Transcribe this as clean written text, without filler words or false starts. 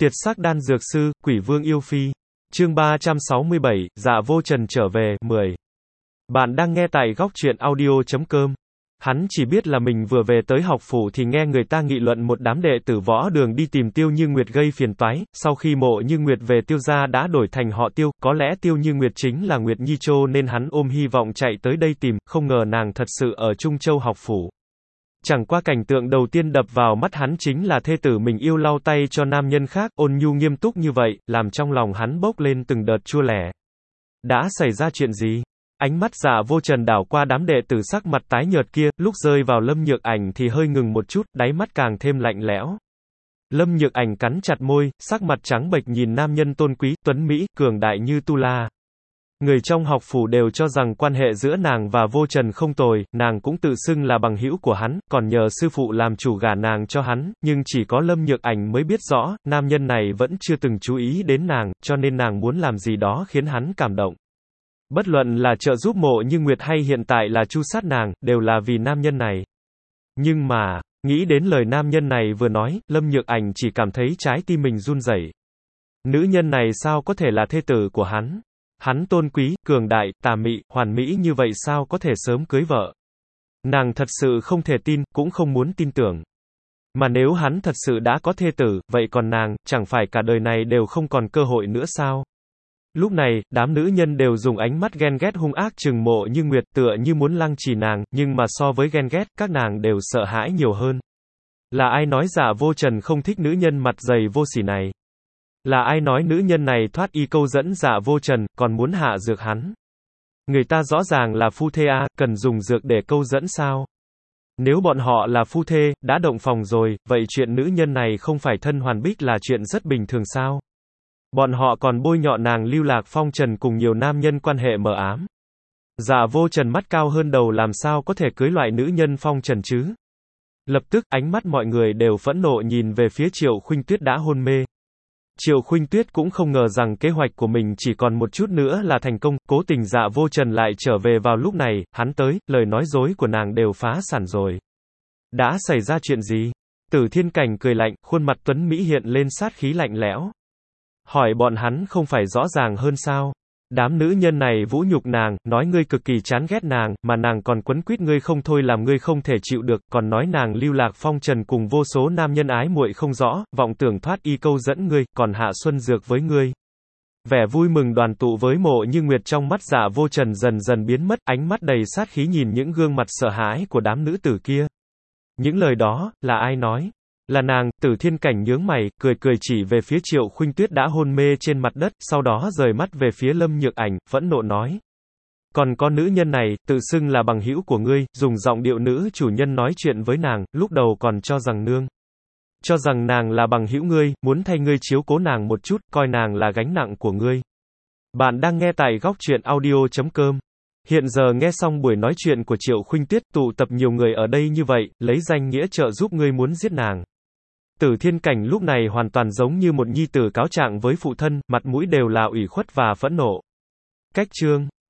Tiệt sắc đan dược sư, quỷ vương yêu phi. Chương 367, Dạ Vô Trần trở về, 10. Bạn đang nghe tại góc truyện audio.com. Hắn chỉ biết là mình vừa về tới học phủ thì nghe người ta nghị luận một đám đệ tử võ đường đi tìm Tiêu Như Nguyệt gây phiền toái, sau khi Mộ Như Nguyệt về Tiêu gia đã đổi thành họ Tiêu, có lẽ Tiêu Như Nguyệt chính là Nguyệt Nhi Trô nên hắn ôm hy vọng chạy tới đây tìm, không ngờ nàng thật sự ở Trung Châu học phủ. Chẳng qua cảnh tượng đầu tiên đập vào mắt hắn chính là thê tử mình yêu lau tay cho nam nhân khác, ôn nhu nghiêm túc như vậy, làm trong lòng hắn bốc lên từng đợt chua lẻ. Đã xảy ra chuyện gì? Ánh mắt Dạ Vô Trần đảo qua đám đệ tử sắc mặt tái nhợt kia, lúc rơi vào Lâm Nhược Ảnh thì hơi ngừng một chút, đáy mắt càng thêm lạnh lẽo. Lâm Nhược Ảnh cắn chặt môi, sắc mặt trắng bệch nhìn nam nhân tôn quý, tuấn mỹ, cường đại như tu la. Người trong học phủ đều cho rằng quan hệ giữa nàng và Vô Trần không tồi, nàng cũng tự xưng là bằng hữu của hắn, còn nhờ sư phụ làm chủ gả nàng cho hắn, nhưng chỉ có Lâm Nhược Ảnh mới biết rõ, nam nhân này vẫn chưa từng chú ý đến nàng, cho nên nàng muốn làm gì đó khiến hắn cảm động. Bất luận là trợ giúp Mộ Như Nguyệt hay hiện tại là tru sát nàng, đều là vì nam nhân này. Nhưng mà, nghĩ đến lời nam nhân này vừa nói, Lâm Nhược Ảnh chỉ cảm thấy trái tim mình run rẩy. Nữ nhân này sao có thể là thê tử của hắn? Hắn tôn quý, cường đại, tà mị, hoàn mỹ như vậy sao có thể sớm cưới vợ? Nàng thật sự không thể tin, cũng không muốn tin tưởng. Mà nếu hắn thật sự đã có thê tử, vậy còn nàng, chẳng phải cả đời này đều không còn cơ hội nữa sao? Lúc này, đám nữ nhân đều dùng ánh mắt ghen ghét hung ác trừng Mộ Như Nguyệt tựa như muốn lăng trì nàng, nhưng mà so với ghen ghét, các nàng đều sợ hãi nhiều hơn. Là ai nói Dạ Vô Trần không thích nữ nhân mặt dày vô sỉ này? Là ai nói nữ nhân này thoát y câu dẫn Dạ Vô Trần, còn muốn hạ dược hắn? Người ta rõ ràng là phu thê a, cần dùng dược để câu dẫn sao? Nếu bọn họ là phu thê, đã động phòng rồi, vậy chuyện nữ nhân này không phải thân hoàn bích là chuyện rất bình thường sao? Bọn họ còn bôi nhọ nàng lưu lạc phong trần cùng nhiều nam nhân quan hệ mờ ám. Dạ Vô Trần mắt cao hơn đầu làm sao có thể cưới loại nữ nhân phong trần chứ? Lập tức, ánh mắt mọi người đều phẫn nộ nhìn về phía Triệu Khuynh Tuyết đã hôn mê. Triệu Khuynh Tuyết cũng không ngờ rằng kế hoạch của mình chỉ còn một chút nữa là thành công, cố tình Dạ Vô Trần lại trở về vào lúc này, hắn tới, lời nói dối của nàng đều phá sản rồi. Đã xảy ra chuyện gì? Tử Thiên Cảnh cười lạnh, khuôn mặt tuấn mỹ hiện lên sát khí lạnh lẽo. Hỏi bọn hắn không phải rõ ràng hơn sao? Đám nữ nhân này vũ nhục nàng, nói ngươi cực kỳ chán ghét nàng, mà nàng còn quấn quýt ngươi không thôi làm ngươi không thể chịu được, còn nói nàng lưu lạc phong trần cùng vô số nam nhân ái muội không rõ, vọng tưởng thoát y câu dẫn ngươi, còn hạ xuân dược với ngươi. Vẻ vui mừng đoàn tụ với Mộ Như Nguyệt trong mắt Dạ Vô Trần dần dần biến mất, ánh mắt đầy sát khí nhìn những gương mặt sợ hãi của đám nữ tử kia. Những lời đó, là ai nói? Là nàng. Tử Thiên Cảnh nhướng mày, cười cười chỉ về phía Triệu Khuynh Tuyết đã hôn mê trên mặt đất, sau đó rời mắt về phía Lâm Nhược Ảnh, phẫn nộ nói. Còn có nữ nhân này, tự xưng là bằng hữu của ngươi, dùng giọng điệu nữ chủ nhân nói chuyện với nàng, lúc đầu còn cho rằng nàng là bằng hữu ngươi, muốn thay ngươi chiếu cố nàng một chút, coi nàng là gánh nặng của ngươi. Bạn đang nghe tại góc truyện audio.com. Hiện giờ nghe xong buổi nói chuyện của Triệu Khuynh Tuyết, tụ tập nhiều người ở đây như vậy, lấy danh nghĩa trợ giúp ngươi muốn giết nàng. Tử Thiên Cảnh lúc này hoàn toàn giống như một nhi tử cáo trạng với phụ thân, mặt mũi đều là ủy khuất và phẫn nộ. Cách chương